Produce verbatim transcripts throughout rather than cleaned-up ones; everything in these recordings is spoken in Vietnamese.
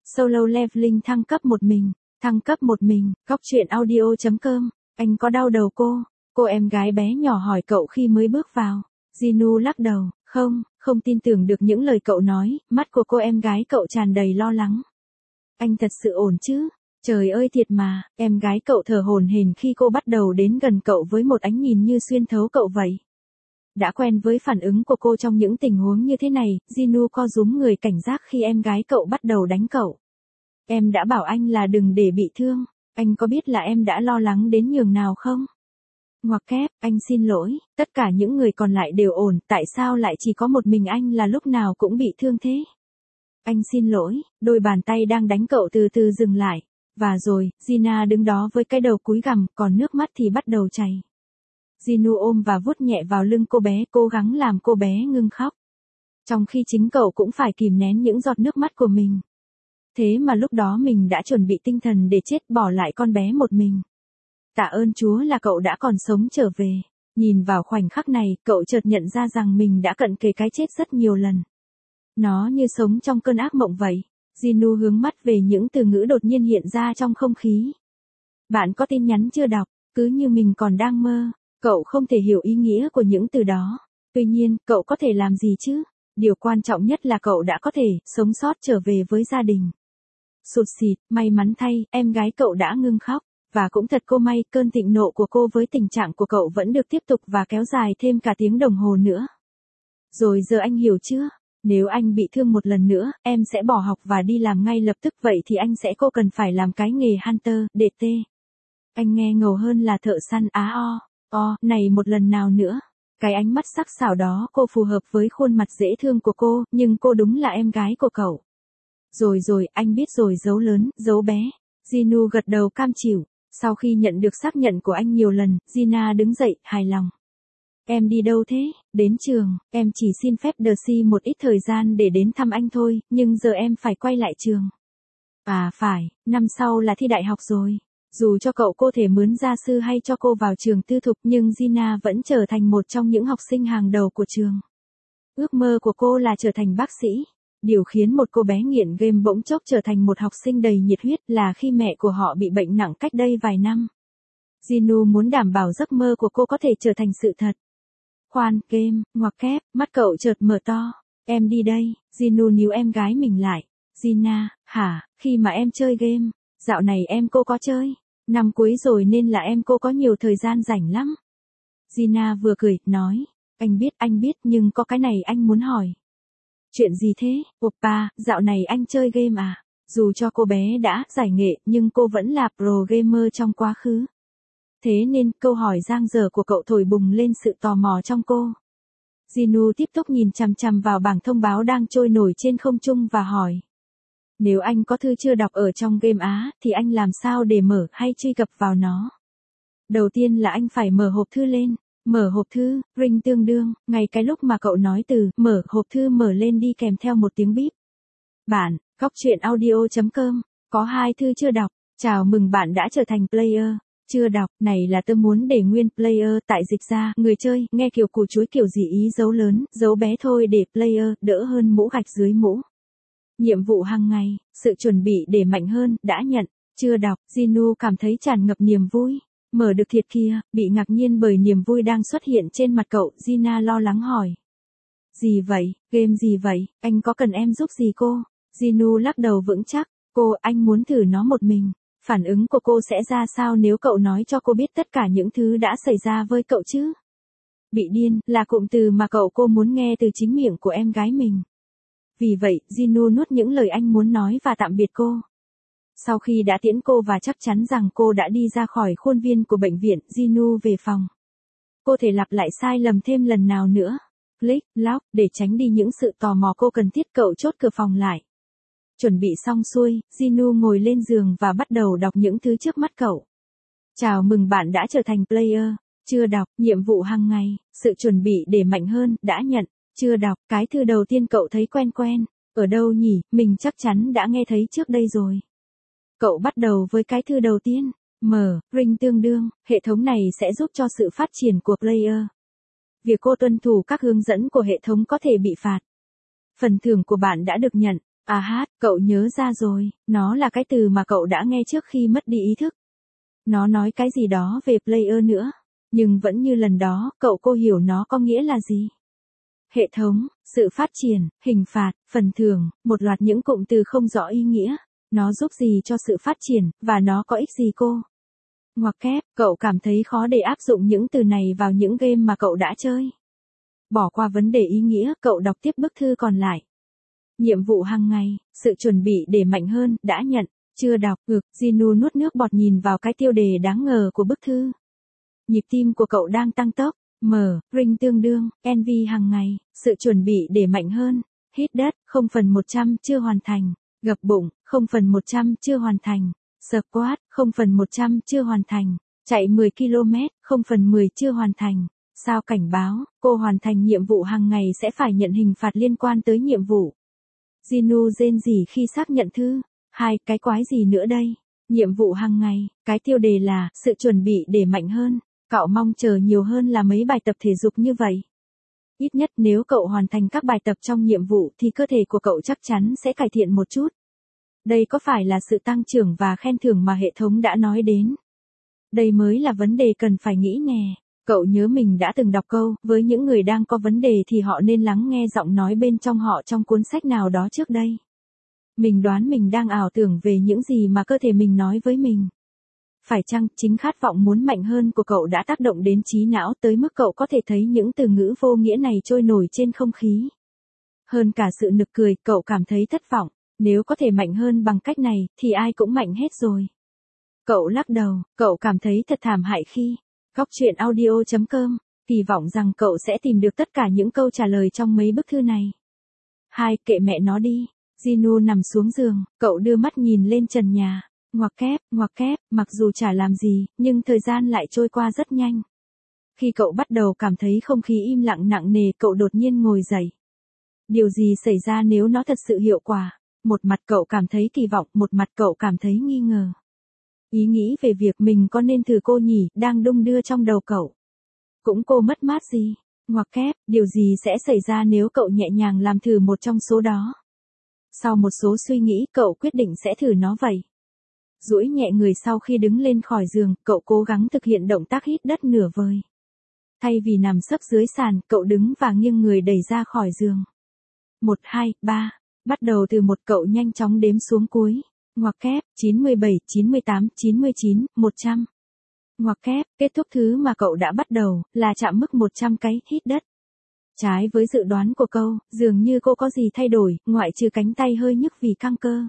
Solo Leveling thăng cấp một mình, thăng cấp một mình, Góc truyện audio chấm com, anh có đau đầu cô? Cô em gái bé nhỏ hỏi cậu khi mới bước vào. Jinu lắc đầu, không, không tin tưởng được những lời cậu nói, mắt của cô em gái cậu tràn đầy lo lắng. Anh thật sự ổn chứ? Trời ơi thiệt mà, em gái cậu thở hổn hển khi cô bắt đầu đến gần cậu với một ánh nhìn như xuyên thấu cậu vậy. Đã quen với phản ứng của cô trong những tình huống như thế này, Jinu co rúm người cảnh giác khi em gái cậu bắt đầu đánh cậu. Em đã bảo anh là đừng để bị thương, anh có biết là em đã lo lắng đến nhường nào không? Ngoặc kép, anh xin lỗi, tất cả những người còn lại đều ổn, tại sao lại chỉ có một mình anh là lúc nào cũng bị thương thế? Anh xin lỗi, đôi bàn tay đang đánh cậu từ từ dừng lại. Và rồi, Gina đứng đó với cái đầu cúi gằm, còn nước mắt thì bắt đầu chảy. Jinu ôm và vuốt nhẹ vào lưng cô bé, cố gắng làm cô bé ngưng khóc. Trong khi chính cậu cũng phải kìm nén những giọt nước mắt của mình. Thế mà lúc đó mình đã chuẩn bị tinh thần để chết, bỏ lại con bé một mình. Tạ ơn Chúa là cậu đã còn sống trở về. Nhìn vào khoảnh khắc này, cậu chợt nhận ra rằng mình đã cận kề cái chết rất nhiều lần. Nó như sống trong cơn ác mộng vậy. Jinu hướng mắt về những từ ngữ đột nhiên hiện ra trong không khí. Bạn có tin nhắn chưa đọc, cứ như mình còn đang mơ. Cậu không thể hiểu ý nghĩa của những từ đó. Tuy nhiên, cậu có thể làm gì chứ? Điều quan trọng nhất là cậu đã có thể sống sót trở về với gia đình. Sụt sịt, may mắn thay, em gái cậu đã ngưng khóc. Và cũng thật cô may, cơn thịnh nộ của cô với tình trạng của cậu vẫn được tiếp tục và kéo dài thêm cả tiếng đồng hồ nữa. Rồi giờ anh hiểu chưa? Nếu anh bị thương một lần nữa, em sẽ bỏ học và đi làm ngay lập tức, vậy thì anh sẽ cô cần phải làm cái nghề Hunter, đê tê. Anh nghe ngầu hơn là thợ săn á o. O, này một lần nào nữa. Cái ánh mắt sắc sảo đó cô phù hợp với khuôn mặt dễ thương của cô, nhưng cô đúng là em gái của cậu. Rồi rồi, anh biết rồi, dấu lớn, dấu bé. Jinu gật đầu cam chịu. Sau khi nhận được xác nhận của anh nhiều lần, Gina đứng dậy, hài lòng. Em đi đâu thế? Đến trường, em chỉ xin phép Darcy một ít thời gian để đến thăm anh thôi, nhưng giờ em phải quay lại trường. À phải, năm sau là thi đại học rồi. Dù cho cậu cô thể mướn gia sư hay cho cô vào trường tư thục, nhưng Gina vẫn trở thành một trong những học sinh hàng đầu của trường. Ước mơ của cô là trở thành bác sĩ. Điều khiến một cô bé nghiện game bỗng chốc trở thành một học sinh đầy nhiệt huyết là khi mẹ của họ bị bệnh nặng cách đây vài năm. Jinu muốn đảm bảo giấc mơ của cô có thể trở thành sự thật. Khoan, game, ngoặc kép, mắt cậu chợt mở to. Em đi đây, Jinu níu em gái mình lại. Gina, hả, khi mà em chơi game, dạo này em cô có chơi. Năm cuối rồi nên là em cô có nhiều thời gian rảnh lắm. Gina vừa cười, nói, anh biết, anh biết, nhưng có cái này anh muốn hỏi. Chuyện gì thế, oppa, dạo này anh chơi game à? Dù cho cô bé đã giải nghệ, nhưng cô vẫn là pro gamer trong quá khứ. Thế nên, câu hỏi giang dở của cậu thổi bùng lên sự tò mò trong cô. Jinu tiếp tục nhìn chằm chằm vào bảng thông báo đang trôi nổi trên không trung và hỏi. Nếu anh có thư chưa đọc ở trong game Á, thì anh làm sao để mở hay truy cập vào nó? Đầu tiên là anh phải mở hộp thư lên. Mở hộp thư, ring tương đương, ngay cái lúc mà cậu nói từ mở hộp thư mở lên đi kèm theo một tiếng bíp. Bạn, Góc truyện audio chấm com, có hai thư chưa đọc, chào mừng bạn đã trở thành player. Chưa đọc, này là tớ muốn để nguyên player tại dịch ra, người chơi, nghe kiểu củ chuối kiểu gì ý dấu lớn, dấu bé thôi để player, đỡ hơn mũ gạch dưới mũ. Nhiệm vụ hàng ngày, sự chuẩn bị để mạnh hơn, đã nhận, chưa đọc, Jinu cảm thấy tràn ngập niềm vui. Mở được thiệt kia, bị ngạc nhiên bởi niềm vui đang xuất hiện trên mặt cậu, Gina lo lắng hỏi. Gì vậy, game gì vậy, anh có cần em giúp gì cô? Jinu lắc đầu vững chắc, cô, anh muốn thử nó một mình. Phản ứng của cô sẽ ra sao nếu cậu nói cho cô biết tất cả những thứ đã xảy ra với cậu chứ? Bị điên, là cụm từ mà cậu cô muốn nghe từ chính miệng của em gái mình. Vì vậy, Jinu nuốt những lời anh muốn nói và tạm biệt cô. Sau khi đã tiễn cô và chắc chắn rằng cô đã đi ra khỏi khuôn viên của bệnh viện, Jinu về phòng. Cô thể lặp lại sai lầm thêm lần nào nữa. Click, lock, để tránh đi những sự tò mò cô cần thiết, cậu chốt cửa phòng lại. Chuẩn bị xong xuôi, Jinu ngồi lên giường và bắt đầu đọc những thứ trước mắt cậu. Chào mừng bạn đã trở thành player. Chưa đọc, nhiệm vụ hàng ngày, sự chuẩn bị để mạnh hơn, đã nhận. Chưa đọc, cái thư đầu tiên cậu thấy quen quen. Ở đâu nhỉ, mình chắc chắn đã nghe thấy trước đây rồi. Cậu bắt đầu với cái thư đầu tiên. Mở, ring tương đương, hệ thống này sẽ giúp cho sự phát triển của player. Việc cô tuân thủ các hướng dẫn của hệ thống có thể bị phạt. Phần thưởng của bạn đã được nhận. À hát, cậu nhớ ra rồi, nó là cái từ mà cậu đã nghe trước khi mất đi ý thức. Nó nói cái gì đó về player nữa, nhưng vẫn như lần đó, cậu cô hiểu nó có nghĩa là gì. Hệ thống, sự phát triển, hình phạt, phần thưởng, một loạt những cụm từ không rõ ý nghĩa. Nó giúp gì cho sự phát triển, và nó có ích gì cô? Ngoặc kép, cậu cảm thấy khó để áp dụng những từ này vào những game mà cậu đã chơi. Bỏ qua vấn đề ý nghĩa, cậu đọc tiếp bức thư còn lại. Nhiệm vụ hàng ngày, sự chuẩn bị để mạnh hơn, đã nhận, chưa đọc, ực, Jinu nuốt nước bọt nhìn vào cái tiêu đề đáng ngờ của bức thư. Nhịp tim của cậu đang tăng tốc, mở, ring tương đương, en vê hàng ngày, sự chuẩn bị để mạnh hơn, hít đất, không phần một trăm chưa hoàn thành, gập bụng, không phần một trăm chưa hoàn thành, squat, không phần một trăm chưa hoàn thành, chạy mười ki lô mét, không phần mười chưa hoàn thành. Sao cảnh báo, cô hoàn thành nhiệm vụ hàng ngày sẽ phải nhận hình phạt liên quan tới nhiệm vụ. Jinu rên rỉ khi xác nhận thư. Hai, cái quái gì nữa đây? Nhiệm vụ hàng ngày, cái tiêu đề là sự chuẩn bị để mạnh hơn. Cậu mong chờ nhiều hơn là mấy bài tập thể dục như vậy. Ít nhất nếu cậu hoàn thành các bài tập trong nhiệm vụ thì cơ thể của cậu chắc chắn sẽ cải thiện một chút. Đây có phải là sự tăng trưởng và khen thưởng mà hệ thống đã nói đến? Đây mới là vấn đề cần phải nghĩ nè. Cậu nhớ mình đã từng đọc câu, với những người đang có vấn đề thì họ nên lắng nghe giọng nói bên trong họ trong cuốn sách nào đó trước đây. Mình đoán mình đang ảo tưởng về những gì mà cơ thể mình nói với mình. Phải chăng chính khát vọng muốn mạnh hơn của cậu đã tác động đến trí não tới mức cậu có thể thấy những từ ngữ vô nghĩa này trôi nổi trên không khí? Hơn cả sự nực cười, cậu cảm thấy thất vọng. Nếu có thể mạnh hơn bằng cách này, thì ai cũng mạnh hết rồi. Cậu lắc đầu, cậu cảm thấy thật thảm hại khi Góc truyện audio chấm com, kỳ vọng rằng cậu sẽ tìm được tất cả những câu trả lời trong mấy bức thư này. Hai, kệ mẹ nó đi. Jinu nằm xuống giường, cậu đưa mắt nhìn lên trần nhà. Ngoặc kép, ngoặc kép, mặc dù chả làm gì, nhưng thời gian lại trôi qua rất nhanh. Khi cậu bắt đầu cảm thấy không khí im lặng nặng nề, cậu đột nhiên ngồi dậy. Điều gì xảy ra nếu nó thật sự hiệu quả? Một mặt cậu cảm thấy kỳ vọng, một mặt cậu cảm thấy nghi ngờ. Ý nghĩ về việc mình có nên thử cô nhỉ, đang đung đưa trong đầu cậu. Cũng cô mất mát gì? Ngoặc kép, điều gì sẽ xảy ra nếu cậu nhẹ nhàng làm thử một trong số đó? Sau một số suy nghĩ, cậu quyết định sẽ thử nó vậy. Duỗi nhẹ người sau khi đứng lên khỏi giường, cậu cố gắng thực hiện động tác hít đất nửa vời. Thay vì nằm sấp dưới sàn, cậu đứng và nghiêng người đẩy ra khỏi giường. Một, hai, ba. Bắt đầu từ một, cậu nhanh chóng đếm xuống cuối. Ngoặc kép, chín mươi bảy, chín mươi tám, chín mươi chín, một trăm. Ngoặc kép, kết thúc thứ mà cậu đã bắt đầu, là chạm mức một trăm cái hít đất. Trái với dự đoán của câu, dường như cô có gì thay đổi, ngoại trừ cánh tay hơi nhức vì căng cơ.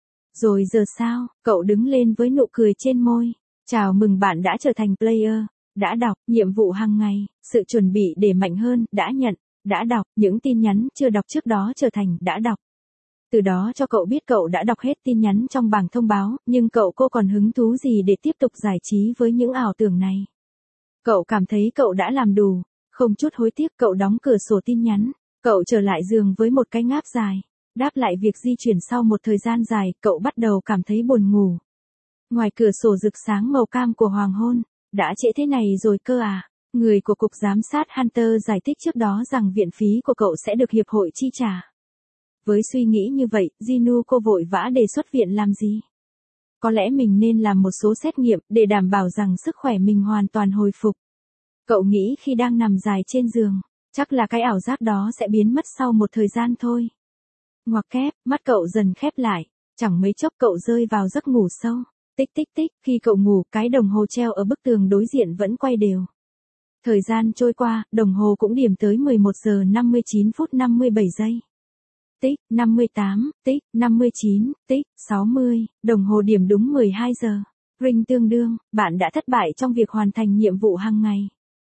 Rồi giờ sao, cậu đứng lên với nụ cười trên môi. Chào mừng bạn đã trở thành player. Đã đọc, nhiệm vụ hàng ngày, sự chuẩn bị để mạnh hơn, đã nhận, đã đọc, những tin nhắn chưa đọc trước đó trở thành, đã đọc. Từ đó cho cậu biết cậu đã đọc hết tin nhắn trong bảng thông báo, nhưng cậu cô còn hứng thú gì để tiếp tục giải trí với những ảo tưởng này. Cậu cảm thấy cậu đã làm đủ, không chút hối tiếc cậu đóng cửa sổ tin nhắn, cậu trở lại giường với một cái ngáp dài. Đáp lại việc di chuyển sau một thời gian dài, cậu bắt đầu cảm thấy buồn ngủ. Ngoài cửa sổ rực sáng màu cam của hoàng hôn, đã trễ thế này rồi cơ à? Người của Cục Giám sát Hunter giải thích trước đó rằng viện phí của cậu sẽ được hiệp hội chi trả. Với suy nghĩ như vậy, Jinu cô vội vã đề xuất viện làm gì? Có lẽ mình nên làm một số xét nghiệm để đảm bảo rằng sức khỏe mình hoàn toàn hồi phục. Cậu nghĩ khi đang nằm dài trên giường, chắc là cái ảo giác đó sẽ biến mất sau một thời gian thôi. Ngoặc kép, mắt cậu dần khép lại, chẳng mấy chốc cậu rơi vào giấc ngủ sâu. Tích tích tích, khi cậu ngủ, cái đồng hồ treo ở bức tường đối diện vẫn quay đều. Thời gian trôi qua, đồng hồ cũng điểm tới mười một giờ năm mươi chín phút năm mươi bảy giây. Tích, năm mươi tám, tích, năm mươi chín, tích, sáu mươi, đồng hồ điểm đúng mười hai giờ. Ring tương đương, bạn đã thất bại trong việc hoàn thành nhiệm vụ hàng ngày.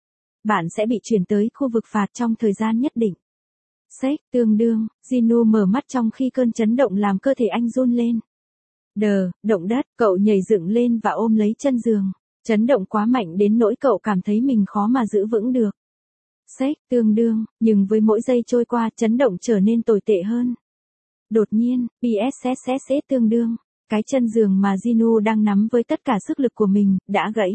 Bạn sẽ bị chuyển tới khu vực phạt trong thời gian nhất định. Sách, tương đương, Jinu mở mắt trong khi cơn chấn động làm cơ thể anh run lên. Đờ, động đất, cậu nhảy dựng lên và ôm lấy chân giường. Chấn động quá mạnh đến nỗi cậu cảm thấy mình khó mà giữ vững được. Sách, tương đương, nhưng với mỗi giây trôi qua, chấn động trở nên tồi tệ hơn. Đột nhiên, psss tương đương, cái chân giường mà Jinu đang nắm với tất cả sức lực của mình, đã gãy.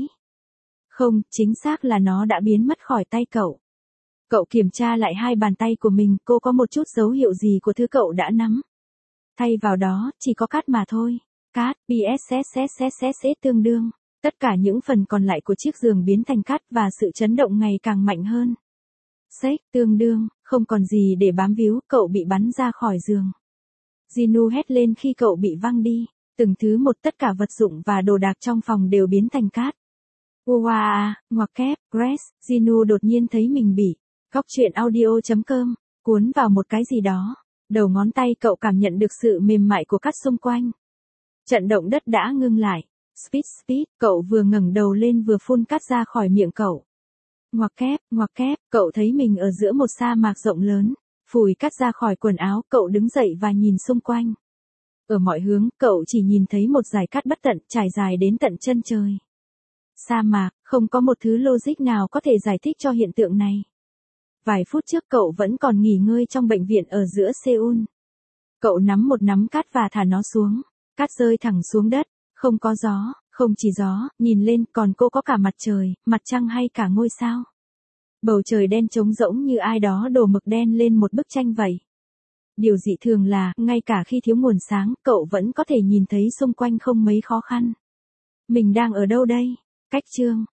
Không, chính xác là nó đã biến mất khỏi tay cậu. Cậu kiểm tra lại hai bàn tay của mình, cô có một chút dấu hiệu gì của thứ cậu đã nắm. Thay vào đó, chỉ có cát mà thôi. Cát, psss tương đương. Tất cả những phần còn lại của chiếc giường biến thành cát và sự chấn động ngày càng mạnh hơn. Xếch, tương đương, không còn gì để bám víu, cậu bị bắn ra khỏi giường. Ginu hét lên khi cậu bị văng đi. Từng thứ một, tất cả vật dụng và đồ đạc trong phòng đều biến thành cát. Wow, ngoặc kép, Grace, Ginu đột nhiên thấy mình bị. Góc truyện audio chấm com, cuốn vào một cái gì đó. Đầu ngón tay cậu cảm nhận được sự mềm mại của cát xung quanh. Trận động đất đã ngưng lại. Speed speed, cậu vừa ngẩng đầu lên vừa phun cát ra khỏi miệng cậu. Ngoặc kép, ngoặc kép, cậu thấy mình ở giữa một sa mạc rộng lớn. Phủi cát ra khỏi quần áo, cậu đứng dậy và nhìn xung quanh. Ở mọi hướng, cậu chỉ nhìn thấy một dải cát bất tận trải dài đến tận chân trời. Sa mạc, không có một thứ logic nào có thể giải thích cho hiện tượng này. Vài phút trước cậu vẫn còn nghỉ ngơi trong bệnh viện ở giữa Seoul. Cậu nắm một nắm cát và thả nó xuống. Cát rơi thẳng xuống đất, không có gió, không chỉ gió, nhìn lên còn cô có cả mặt trời, mặt trăng hay cả ngôi sao. Bầu trời đen trống rỗng như ai đó đổ mực đen lên một bức tranh vậy. Điều dị thường là, ngay cả khi thiếu nguồn sáng, cậu vẫn có thể nhìn thấy xung quanh không mấy khó khăn. Mình đang ở đâu đây? Cách chương